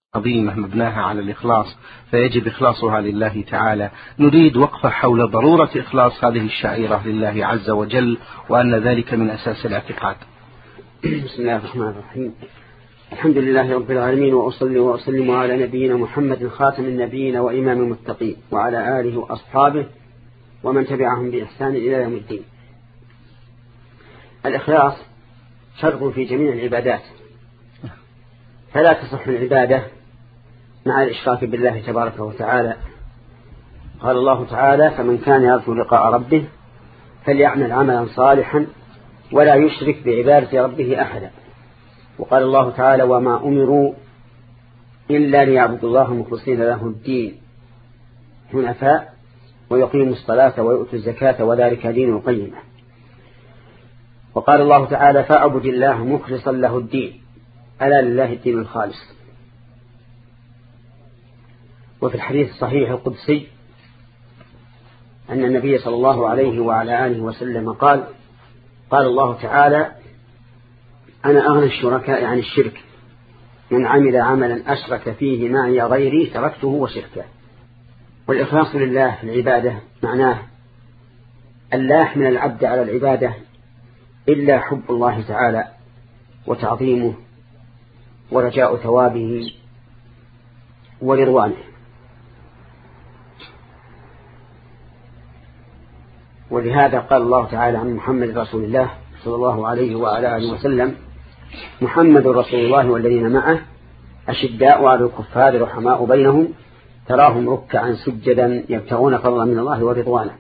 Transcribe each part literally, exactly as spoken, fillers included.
عظيمة مبناها على الإخلاص، فيجب إخلاصها لله تعالى. نريد وقفة حول ضرورة إخلاص هذه الشعيرة لله عز وجل، وأن ذلك من أساس الاعتقاد. بسم الله الرحمن الرحيم. الحمد لله رب العالمين، وأصلي وأسلم على نبينا محمد خاتم النبيين وإمام المتقين، وعلى آله وأصحابه ومن تبعهم بإحسان إلى يوم الدين. الإخلاص شرط في جميع العبادات، فلا تصح العبادة مع الإشراك بالله تبارك وتعالى. قال الله تعالى: فمن كان يرجو لقاء ربه فليعمل عملا صالحا ولا يشرك بعبادة ربه أحدا. وقال الله تعالى: وما أمروا إلا ليعبدوا الله مخلصين له الدين حنفاء ويقيموا الصلاة ويؤتوا الزكاة وذلك دين القيمة. وقال الله تعالى: فاعبد الله مخلصا له الدين ألا لله الدين الخالص. وفي الحديث الصحيح القدسي أن النبي صلى الله عليه وعلى آله وسلم قال: قال الله تعالى: أنا أغنى الشركاء عن الشرك، من عمل عملا أشرك فيه معي غيري تركته وشركه. والإخلاص لله في العبادة معناه أن لا يحمل العبد على العبادة إلا حب الله تعالى وتعظيمه ورجاء ثوابه ورضوانه. ولهذا قال الله تعالى عن محمد رسول الله صلى الله عليه وعلى آله وسلم: محمد رسول الله والذين معه أشداء على الكفار رحماء بينهم تراهم ركعا سجدا يبتغون فضلا من الله ورضوانه.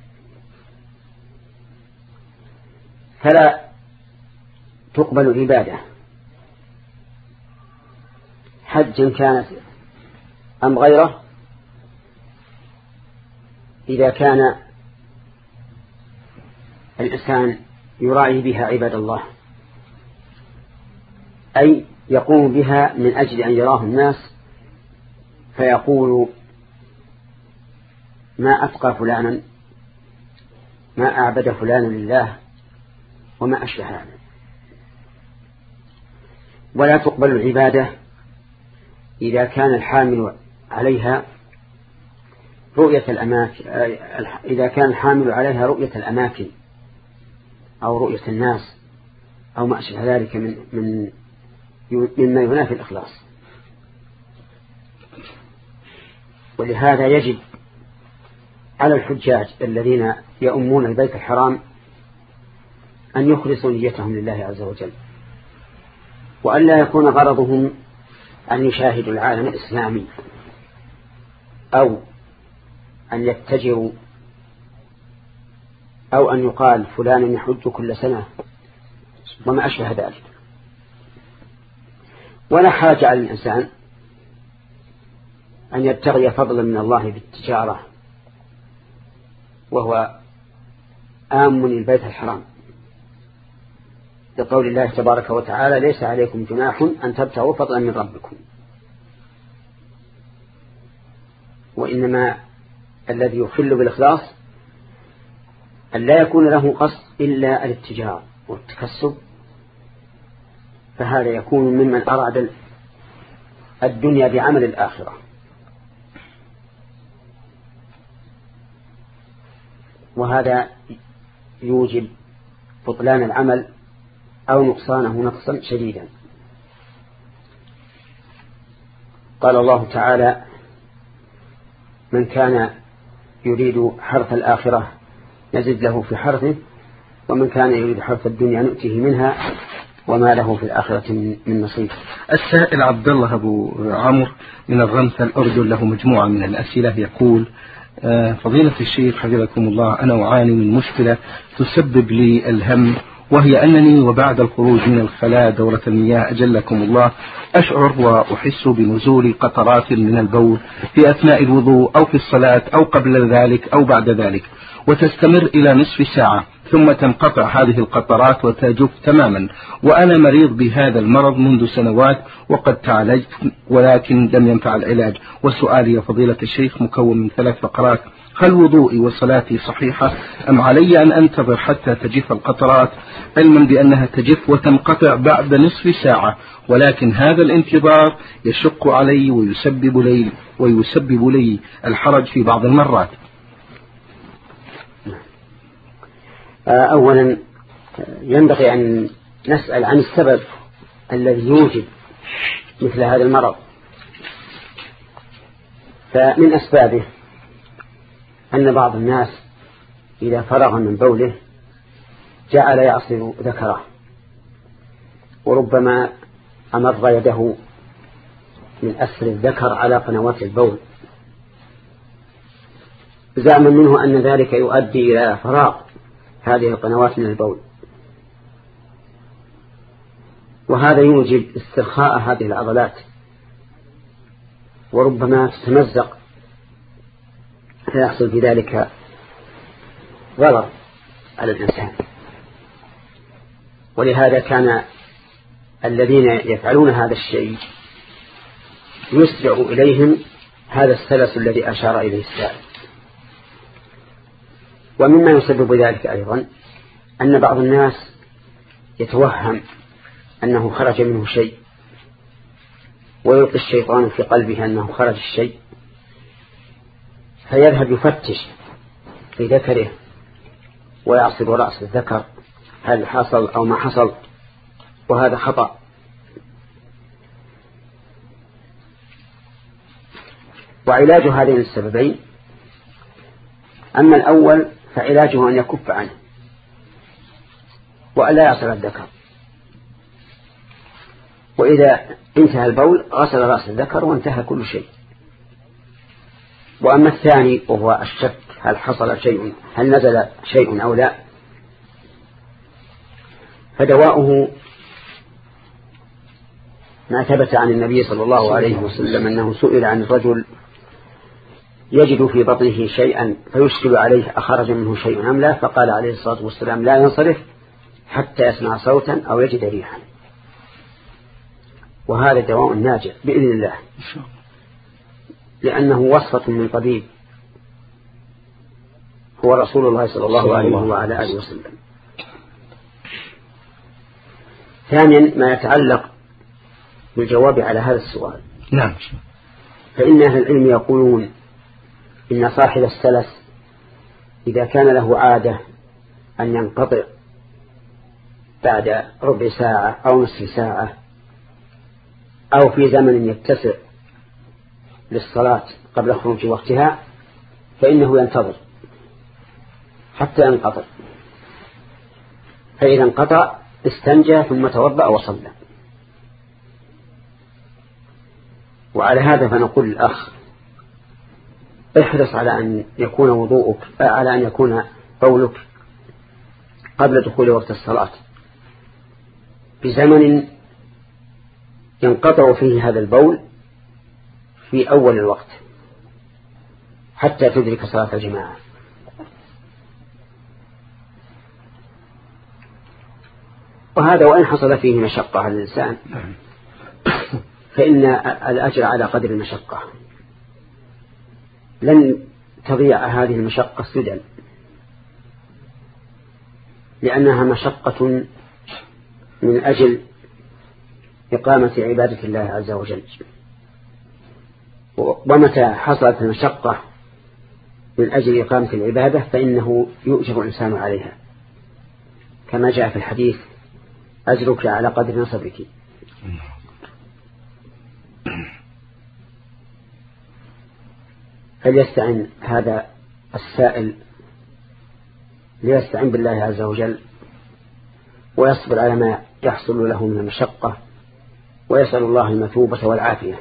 فلا تقبل العبادة حجا كانت أم غيره إذا كان الإنسان يراعي بها عباد الله، أي يقوم بها من أجل أن يراه الناس فيقول: ما أتقى فلانا، ما أعبد فلانا لله، وما أشبه هذا. ولا تقبل العبادة إذا كان الحامل عليها رؤية الأماكن، إذا كان الحامل عليها رؤية الأماكن أو رؤية الناس أو ما أشبه ذلك من من مما ينافي الإخلاص. ولهذا يجب على الحجاج الذين يؤمون البيت الحرام أن يخلصوا نيتهم لله عز وجل، وأن لا يكون غرضهم أن يشاهدوا العالم الإسلامي أو أن يتجروا أو أن يقال فلان يحج كل سنة وما أشبه ذلك. ولا حاجة على الإنسان أن يبتغي فضلا من الله بالتجارة وهو آمن البيت الحرام، لقول الله تبارك وتعالى: ليس عليكم جناح أن تبتغوا فضلا من ربكم. وإنما الذي يخل بالإخلاص أن لا يكون له قصد إلا الاتجار والتكسب، فهذا يكون ممن أراد الدنيا بعمل الآخرة. وهذا يوجب بطلان العمل أو نقصانه نقصا شديدا. قال الله تعالى: من كان يريد حرث الآخرة نزد له في حرثه، ومن كان يريد حرث الدنيا نؤته منها وما له في الآخرة من نصيب. السائل عبد الله أبو عمرو من الرمثة الأردن له مجموعة من الأسئلة، يقول: فضيلة الشيخ حفظكم الله، أنا أعاني من مشكلة تسبب لي الهم، وهي أنني وبعد الخروج من الخلاء دورة المياه أجلكم الله أشعر وأحس بنزول قطرات من البول في أثناء الوضوء أو في الصلاة أو قبل ذلك أو بعد ذلك، وتستمر إلى نصف ساعة ثم تنقطع هذه القطرات وتجف تماما، وأنا مريض بهذا المرض منذ سنوات وقد تعالجت ولكن لم ينفع العلاج. وسؤالي يا فضيلة الشيخ مكون من ثلاث فقرات: هل وضوئي وصلاتي صحيحة أم علي أن أنتظر حتى تجف القطرات، علما بأنها تجف وتنقطع بعد نصف ساعة، ولكن هذا الانتظار يشق علي ويسبب لي ويسبب لي الحرج في بعض المرات. أولا ينبغي أن نسأل عن السبب الذي يوجب مثل هذا المرض. فمن أسبابه أن بعض الناس إذا فرغ من بوله جعل يعصر ذكره، وربما أمر يده من أسر الذكر على قنوات البول زعما منه أن ذلك يؤدي إلى فراغ هذه القنوات من البول، وهذا يوجب استرخاء هذه العضلات وربما تتمزق فيحصل في ذلك ضرر على الإنسان. ولهذا كان الذين يفعلون هذا الشيء يسرع إليهم هذا السلس الذي أشار إليه السائل. ومما يسبب ذلك أيضا أن بعض الناس يتوهم أنه خرج منه شيء، ويلقي الشيطان في قلبه أنه خرج الشيء، فيذهب يفتش في ذكره ويعصب رأس الذكر هل حصل أو ما حصل، وهذا خطأ. وعلاج هذين السببين: أما الأول فعلاجه أن يكف عنه وألا يعصر الذكر، وإذا انتهى البول غسل رأس الذكر وانتهى كل شيء. وأما الثاني وهو الشك هل حصل شيء هل نزل شيء أو لا، فدواؤه ما ثبت عن النبي صلى الله عليه وسلم أنه سئل عن الرجل يجد في بطنه شيئا فيشكل عليه أخرج منه شيء أم لا، فقال عليه الصلاة والسلام: لا ينصرف حتى يسمع صوتا أو يجد ريحا. وهذا دواء ناجع بإذن الله، لأنه وصفة من طبيب هو رسول الله صلى الله عليه وعلى آله وسلم. ثانيا ما يتعلق بالجواب على هذا السؤال. نعم. فإن أهل العلم يقولون إن صاحب السلس إذا كان له عادة أن ينقطع بعد ربع ساعة أو نصف ساعة أو في زمن يتسع للصلاة قبل خروج وقتها، فإنه ينتظر حتى ينقطع، فإذا انقطع استنجى ثم توضأ وصلى. وعلى هذا فنقول الأخ: احرص على أن يكون وضوءك على أن يكون بولك قبل دخول وقت الصلاة بزمن ينقطع فيه هذا البول في أول الوقت حتى تدرك صلاة الجماعة. وهذا وإن حصل فيه مشقة على الإنسان فإن الأجر على قدر المشقة، لن تضيع هذه المشقة سدى، لأنها مشقة من أجل إقامة عبادة الله عز وجل. ومتى حصلت المشقة من أجل إقامة العبادة فإنه يؤجر الإنسان عليها، كما جاء في الحديث: أجرك على قدر نصبك. فليستعن هذا السائل ليستعن بالله عز وجل ويصبر على ما يحصل له من المشقة، ويسأل الله المثوبة والعافية،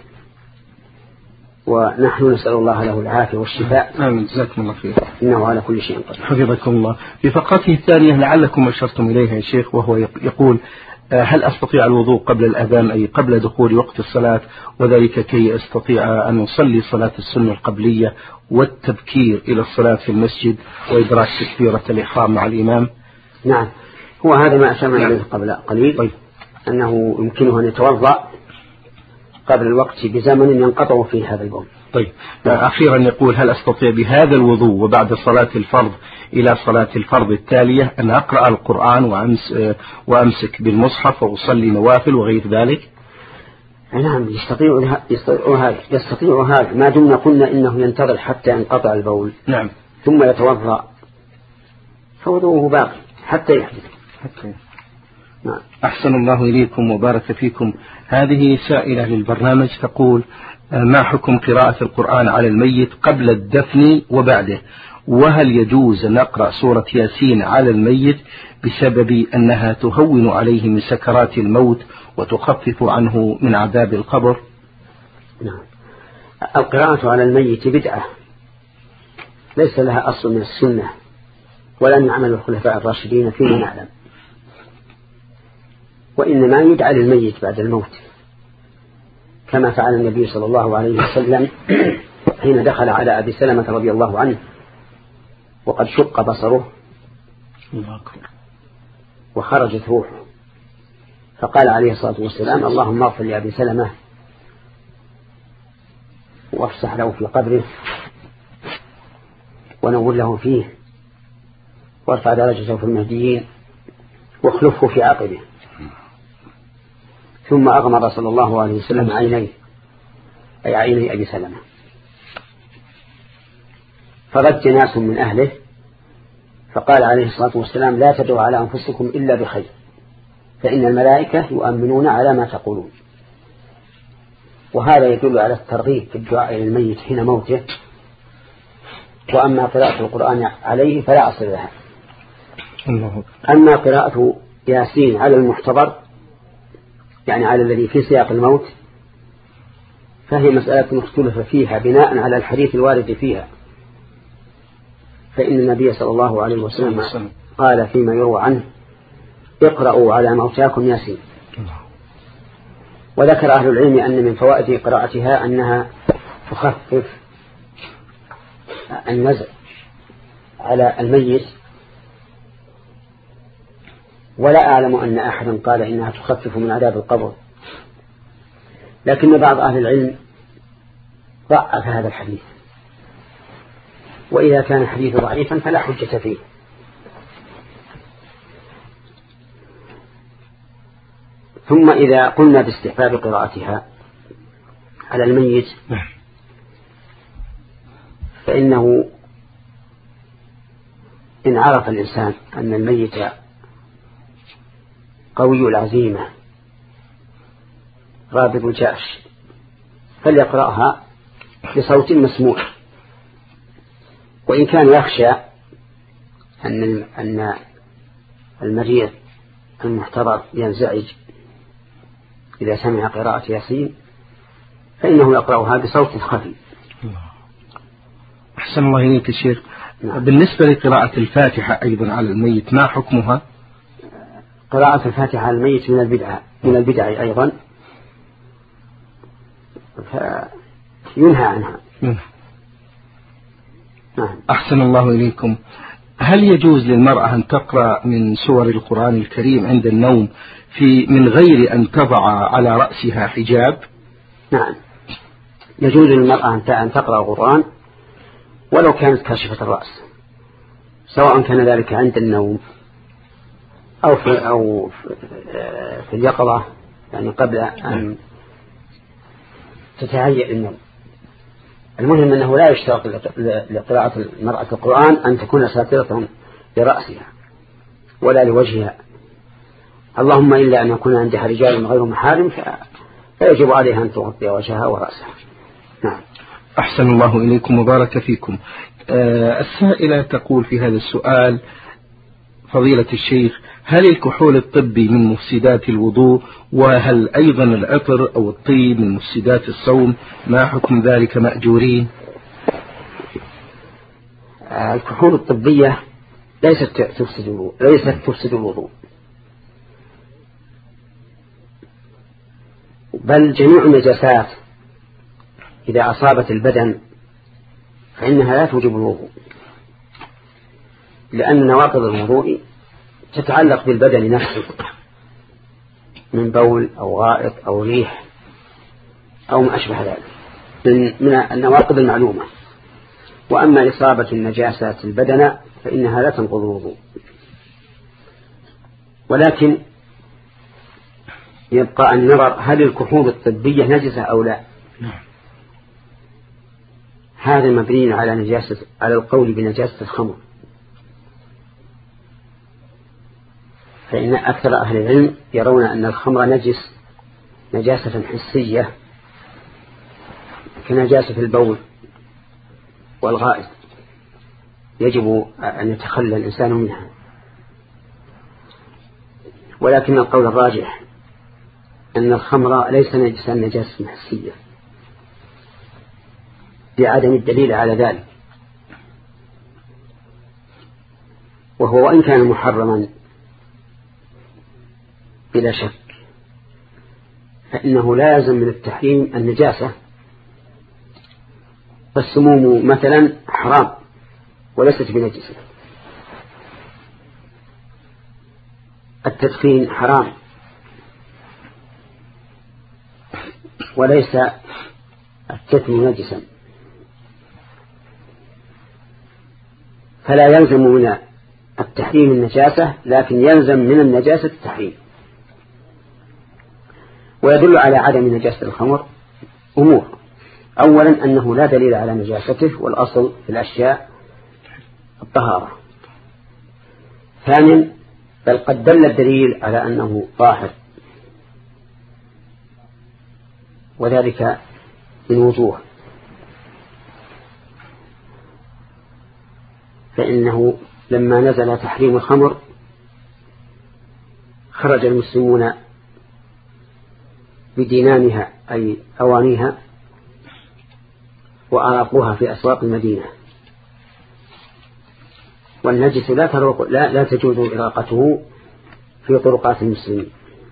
ونحن نسأل الله له العافية والشفاء. آمين. جزاكم الله خير. إنه على كل شيء قدير. حفظكم الله. في فقرته الثانية لعلكم أشرتم إليها يا شيخ، وهو يقول: هل أستطيع الوضوء قبل الأذان أي قبل دخول وقت الصلاة، وذلك كي أستطيع أن أصلي صلاة السنة القبلية والتبكير إلى الصلاة في المسجد وإدراك تكبيرة الإحرام مع الإمام؟ نعم، هو هذا ما أشرنا إليه قبل قليل. طيب. أنه يمكنه أن يتوضأ قبل الوقت بزمن ينقطع فيه هذا البول. طيب. أخيرا يقول: هل أستطيع بهذا الوضوء وبعد صلاة الفرض إلى صلاة الفرض التالية أن أقرأ القرآن وأمس وأمسك بالمصحف وأصلي نوافل وغير ذلك؟ نعم، يستطيع هذا يستطيع هذا ما دمنا قلنا إنه ينتظر حتى ينقطع البول. نعم. ثم يتوضأ فوضوءه باقي حتى يحدث. حتى. نعم. أحسن الله إليكم وبارك فيكم. هذه سائلة للبرنامج تقول: ما حكم قراءة القرآن على الميت قبل الدفن وبعده؟ وهل يجوز أن نقرأ سورة ياسين على الميت بسبب أنها تهون عليه من سكرات الموت وتخفف عنه من عذاب القبر؟ نعم. القراءة على الميت بدعة ليس لها أصل من السنة ولا من عمل الخلفاء الراشدين فيما نعلم، وإنما يدعى للميت بعد الموت كما فعل النبي صلى الله عليه وسلم حين دخل على أبي سلمة رضي الله عنه وقد شق بصره وخرجت روحه، فقال عليه الصلاة والسلام: اللهم اغفر لأبي سلمة وافسح له في قبره ونور له فيه وارفع درجته في المهديين واخلفه في عقبه. ثم أغمض صلى الله عليه وسلم عينيه، أي عيني أبي سلمة، فرج ناس من أهله فقال عليه الصلاة والسلام: لا تدعوا على أنفسكم إلا بخير، فإن الملائكة يؤمنون على ما تقولون. وهذا يدل على الترغيب في الدعاء للميت حين موته. وأما قراءة القرآن عليه فلا أصل لها. أما قراءة ياسين على المحتضر يعني على الذي في سياق الموت فهي مسألة مختلف فيها بناء على الحديث الوارد فيها، فإن النبي صلى الله عليه وسلم قال فيما يروى عنه: اقرأوا على موتاكم ياسين. وذكر أهل العلم أن من فوائد قراءتها أنها تخفف النزع على الميت، ولا أعلم أن أحدا قال إنها تخفف من عذاب القبر، لكن بعض أهل العلم ضعف هذا الحديث، وإذا كان الحديث ضعيفا فلا حجة فيه. ثم إذا قلنا باستحباب قراءتها على الميت فإنه إن عرف الإنسان أن الميت قوي العزيمة رابط الجأش فليقرأها بصوت مسموع، وإن كان يخشى أن أن المريض المحتضر ينزعج إذا سمع قراءة ياسين فإنه يقرأها بصوت خفي. أحسن الله إليك يا شيخ. نعم. بالنسبة لقراءة الفاتحة أيضا على الميت ما حكمها؟ قراءة الفاتحة على الميت من البدع من البدع أيضا فينهى عنها. نعم. أحسن الله إليكم. هل يجوز للمرأة أن تقرأ من سور القرآن الكريم عند النوم في من غير أن تضع على رأسها حجاب؟ نعم، يجوز للمرأة أن تقرأ القرآن ولو كانت كاشفة الرأس، سواء كان ذلك عند النوم أو في, أو في اليقظة، يعني قبل أن تتهيأ النوم. المهم أنه لا يشترط لقراءة المرأة القرآن أن تكون ساترة لرأسها ولا لوجهها، اللهم إلا أن يكون عندها رجال غير محارم فيجب عليها أن تغطي وجهها ورأسها. نعم. أحسن الله إليكم وبارك فيكم. أه السائلة تقول في هذا السؤال: فضيلة الشيخ، هل الكحول الطبي من مفسدات الوضوء؟ وهل أيضا العطر أو الطيب من مفسدات الصوم؟ ما حكم ذلك مأجورين؟ الكحول الطبية ليست تفسد الوضوء ليست تفسد الوضوء بل جميع النجاسات إذا أصابت البدن فإنها لا توجب الوضوء، لأن نواقض الوضوء تتعلق بالبدن نفسه من بول أو غائط أو ريح أو ما أشبه ذلك من, من النواقض المعلومة. وأما إصابة النجاسات البدن فإنها لا تنقض الوضوء. ولكن يبقى أن نرى هل الكحول الطبية نجسة أو لا. هذا مبني على نجاسة على القول بنجاسة الخمر، فإن أكثر أهل العلم يرون أن الخمر نجس نجاسة حسية كنجاسة البول والغائط يجب أن يتخلى الإنسان منها. ولكن القول الراجح أن الخمر ليس نجسا نجاسة حسية بعدم الدليل على ذلك، وهو وإن كان محرما بلا شك فإنه لا يلزم من التحريم النجاسة. فالسموم مثلا حرام وليست بنجسة، التدخين حرام وليس التتم نجسا، فلا يلزم من التحريم النجاسة لكن يلزم من النجاسة التحريم. ويدل على عدم نجاسة الخمر أمور: أولا أنه لا دليل على نجاسته والأصل في الأشياء الطهارة. ثانيا بل قد دل الدليل على أنه طاهر، وذلك من وجوه: فإنه لما نزل تحريم الخمر خرج المسلمون بدينانها أي أوانيها وأراقوها في أسواق المدينة، والنجس لا, لا, لا تجوز إراقته في طرقات المسلمين.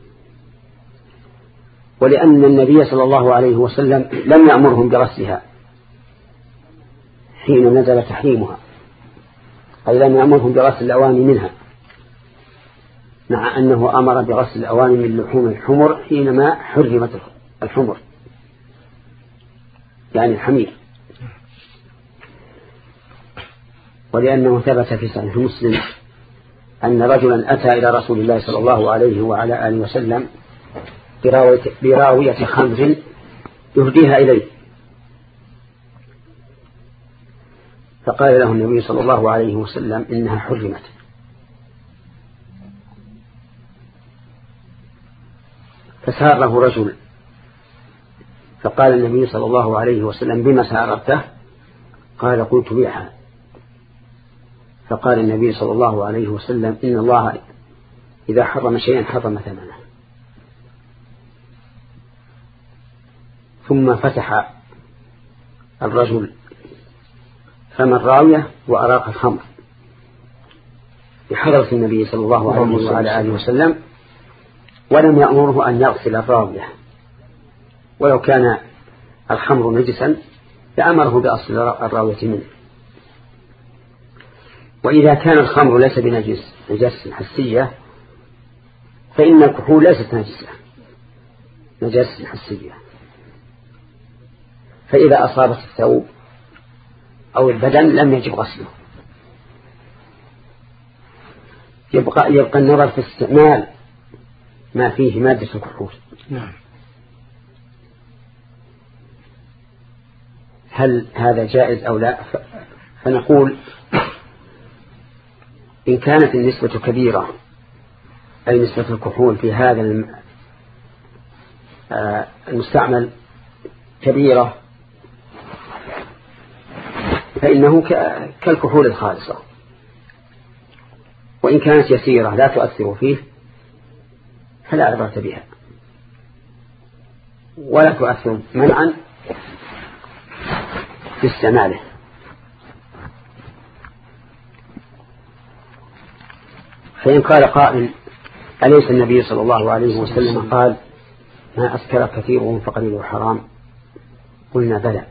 ولأن النبي صلى الله عليه وسلم لم يأمرهم بغسلها حين نزل تحريمها، أي لم يأمرهم بغسل الأواني منها، مع أنه أمر بغسل الأواني من لحوم الحمر حينما حرمت الحمر يعني الحمير. ولأنه ثبت في صحيح مسلم أن رجلا أتى إلى رسول الله صلى الله عليه وعلى آله وسلم براوية, براوية خمر يهديها إليه، فقال له النبي صلى الله عليه وسلم إنها حرمت. فساره رجل فقال النبي صلى الله عليه وسلم: بما سارته؟ قال: قلت بيعها. فقال النبي صلى الله عليه وسلم: إن الله إذا حرم شيئا حرم ثمنه. ثم فتح الرجل فم الراوية وأراق الخمر بحضرة النبي صلى الله عليه وعلى آله وسلم، ولم يأمره أن يغسل الراوية، ولو كان الخمر نجسا لأمره بأصل الراوية منه. وإذا كان الخمر ليس بنجس نجاسة حسية فإن الكحول ليست نجسة نجاسة حسية، فإذا أصابت الثوب أو البدن لم يجب غسله. يبقى, يبقى النظر في استعمال ما فيه مادة الكحول. نعم. هل هذا جائز أو لا؟ فنقول إن كانت النسبة كبيرة أي نسبة الكحول في هذا المستعمل كبيرة فإنه كالكحول الخالصة، وإن كانت يسيرة لا تؤثر فيه فلا عبرة بها ولا تؤثر منعا في استعماله. فإن قال قائل: أليس النبي صلى الله عليه وسلم قال: ما أسكر كثيره فقليله حرام؟ قلنا: بلى،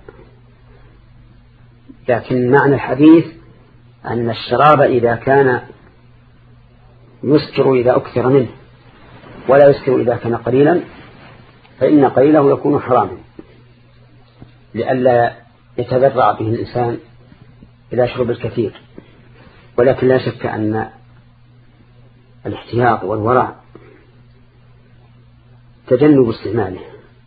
لكن معنى الحديث أن الشراب إذا كان يسكر إذا أكثر منه ولا يسكر إذا كان قليلا، فإن قليله يكون حراما لئلا يتبرع به الإنسان إذا شرب الكثير. ولكن لا شك أن الاحتياط والورع تجنب استعماله،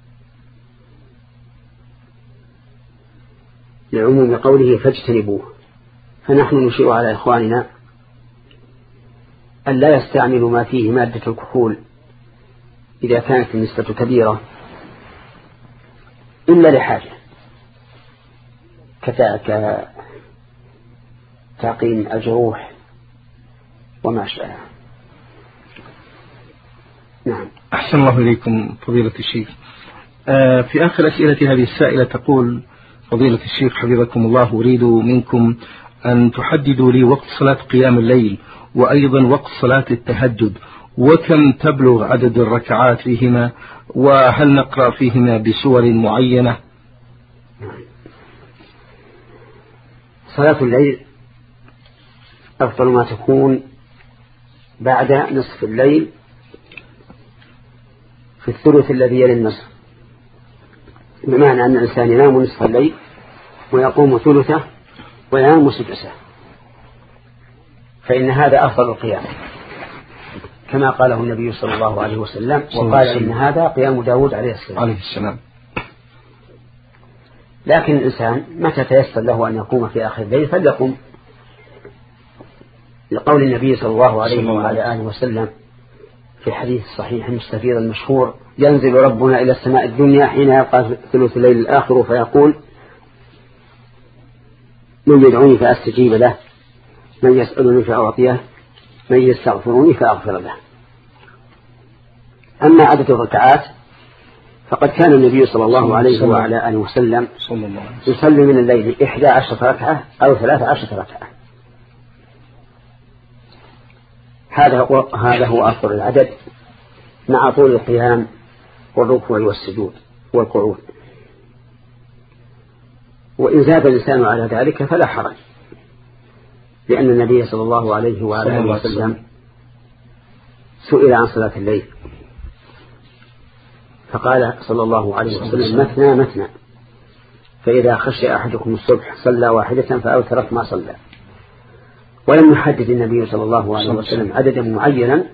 لعموم قوله فاجتنبوه. فنحن نشير على إخواننا أن لا يستعملوا ما فيه مادة الكحول إذا كانت النسبة كبيرة إلا لحاجة كتعقيم الجروح وما شابه. نعم. أحسن الله إليكم فضيلة الشيخ. آه في آخر أسئلة هذه السائلة تقول فضيلة الشيخ حفظكم الله: أريد منكم أن تحددوا لي وقت صلاة قيام الليل وأيضا وقت صلاة التهجد، وكم تبلغ عدد الركعات فيهما، وهل نقرأ فيهما بسور معينة؟ صلاة الليل أفضل ما تكون بعد نصف الليل في الثلث الذي يلي النصف، بمعنى أن الإنسان ينام نصف الليل ويقوم ثلثه وينام سدسه، فإن هذا أفضل القيام كما قاله النبي صلى الله عليه وسلم، وقال إن هذا قيام داود عليه السلام. لكن الإنسان متى تيسر له أن يقوم في آخر الليل فليقوم، لقول النبي صلى الله عليه وعلى آله وسلم في الحديث الصحيح المستفيض المشهور: ينزل ربنا إلى السماء الدنيا حين يبقى ثلث الليل الآخر فيقول: من يدعوني فأستجيب له، من يسألني فأعطيه، من يستغفرني فأغفر له. أما عدد الركعات فقد كان النبي صلى الله عليه وعلى آله وسلم يصلي من الليل إحدى عشرة ركعة أو ثلاث عشرة ركعة. هذا هو هذا هو أفضل العدد مع طول القيام والركوع والسجود والقعود. وإن زاد الإنسان على ذلك فلا حرج، لأن النبي صلى الله عليه وعلى آله وسلم سئل عن صلاة الليل فقال صلى الله عليه وسلم: مثنى مثنى، فإذا خشي أحدكم الصبح صلى واحدة فأوترت ما صلى. ولم يحدد النبي صلى الله عليه وسلم عددا معينا،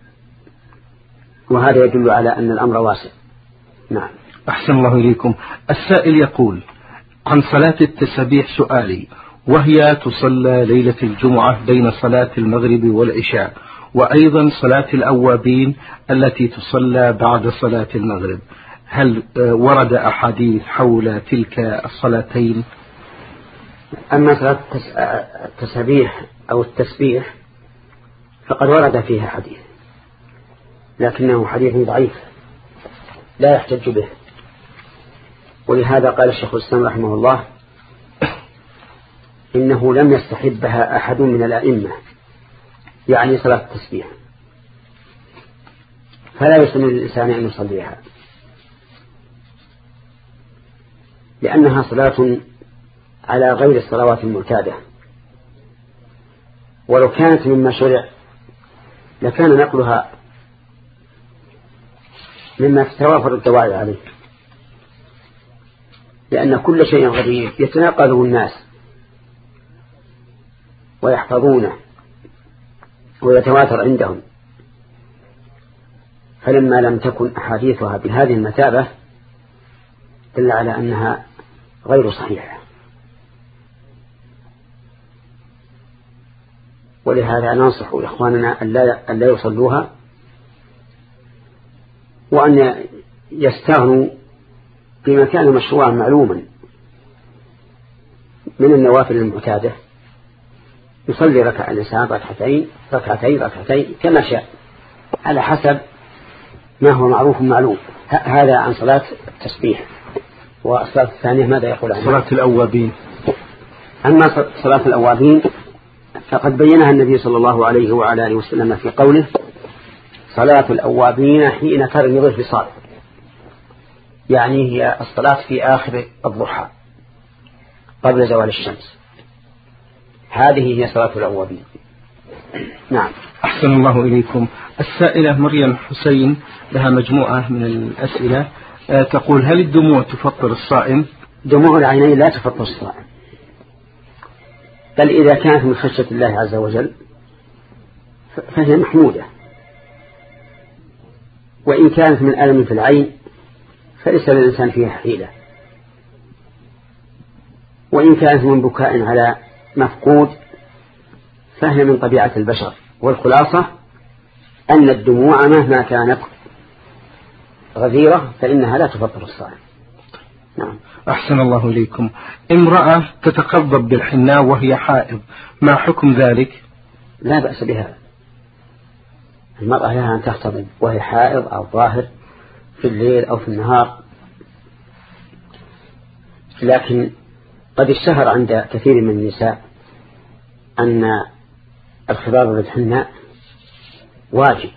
وهذا يدل على أن الأمر واسع. نعم. أحسن الله إليكم. السائل يقول: عن صلاة التسبيح سؤالي، وهي تصلى ليلة الجمعة بين صلاة المغرب والعشاء، وأيضا صلاة الأوابين التي تصلى بعد صلاة المغرب، هل ورد أحاديث حول تلك الصلاتين؟ أما صلاة التسبيح أو التسبيح فقد ورد فيها حديث، لكنه حديث ضعيف لا يحتج به، ولهذا قال الشيخ الإسلام رحمه الله: إنه لم يستحبها أحد من الأئمة، يعني صلاة التسبيح، فلا يسن للإنسان أن يصليها، لأنها صلاة على غير الصلوات المعتادة، ولو كانت مما شرع لكان نقلها مما تتوافر الدواعي عليه، لأن كل شيء غريب يتناقله الناس ويحفظونه ويتواتر عندهم، فلما لم تكن أحاديثها بهذه المثابة دل على أنها غير صحيحة. ولهذا ننصح إخواننا أن لا يصلوها، وأن يستغنوا بما كان مشروعا معلوما من النوافل المعتادة، يصلي ركع الإنسان ركعتين ركعتين ركعتين كما شاء على حسب ما هو معروف معلوم. هذا عن صلاة التسبيح. والصلاة الثانية ماذا يقول عنها؟ صلاة الأوابين. أما صلاة الأوابين فقد بينها النبي صلى الله عليه وعلى آله وسلم في قوله: صلاة الأوابين حين ترمض الفصال، يعني هي الصلاة في آخر الضحى قبل زوال الشمس، هذه هي صلاة الأوابين. نعم. أحسن الله إليكم. السائلة مريم حسين لها مجموعة من الأسئلة، تقول: هل الدموع تفطر الصائم؟ دموع العينين لا تفطر الصائم، بل إذا كانت من خشية الله عز وجل فهي محمودة، وإن كانت من ألم في العين فليس للإنسان فيها حيلة، وإن كانت من بكاء على مفقود فهي من طبيعة البشر. والخلاصة أن الدموع مهما كانت غزيرة فإنها لا تفطر الصائم. نعم. أحسن الله إليكم. امرأة تتقضب بالحناء وهي حائض، ما حكم ذلك؟ لا بأس بها، المرأة لها أن تختضب وهي حائض أو ظاهر في الليل أو في النهار، لكن قد اشتهر عند كثير من النساء أن الخضاب بالحناء واجب،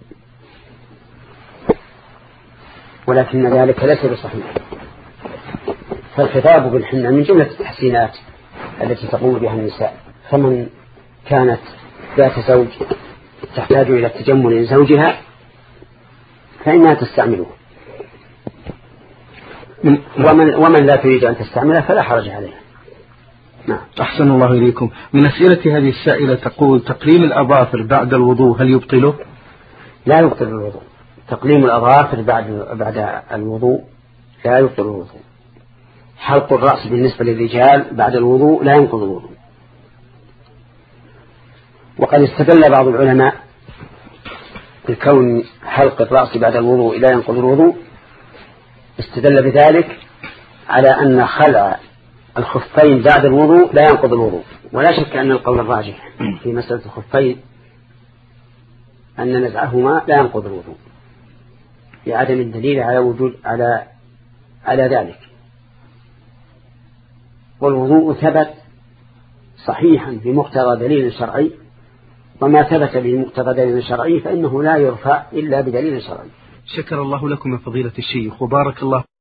ولكن ذلك ليس بصحيح. فالخضاب بالحناء من جملة التحسينات التي تقوم بها النساء، فمن كانت ذات زوج تحتاج إلى التجمل لزوجها فإنها تستعمله، ومن, ومن لا تريد أن تستعمله فلا حرج عليها. نعم. أحسن الله إليكم. من أسئلة هذه السائلة تقول: تقليم الأظافر بعد الوضوء هل يبطله؟ لا يبطل الوضوء. تقليم الأظافر بعد بعد الوضوء لا يبطل الوضوء. حلق الرأس بالنسبة للرجال بعد الوضوء لا ينقض الوضوء. وقد استدل بعض العلماء بكون حلق الرأس بعد الوضوء لا ينقض الوضوء، استدل بذلك على أن خلع الخفين بعد الوضوء لا ينقض الوضوء. ولا شك أن القول الراجح في مسألة الخفين أن نزعهما لا ينقض الوضوء لعدم الدليل على وجود على على ذلك. والوضوء ثبت صحيحا بمقتضى دليل شرعي، وما ثبت بمقتضى دليل شرعي فإنه لا يرفع إلا بدليل شرعي. شكر الله لكم يا فضيلة الشيخ وبارك الله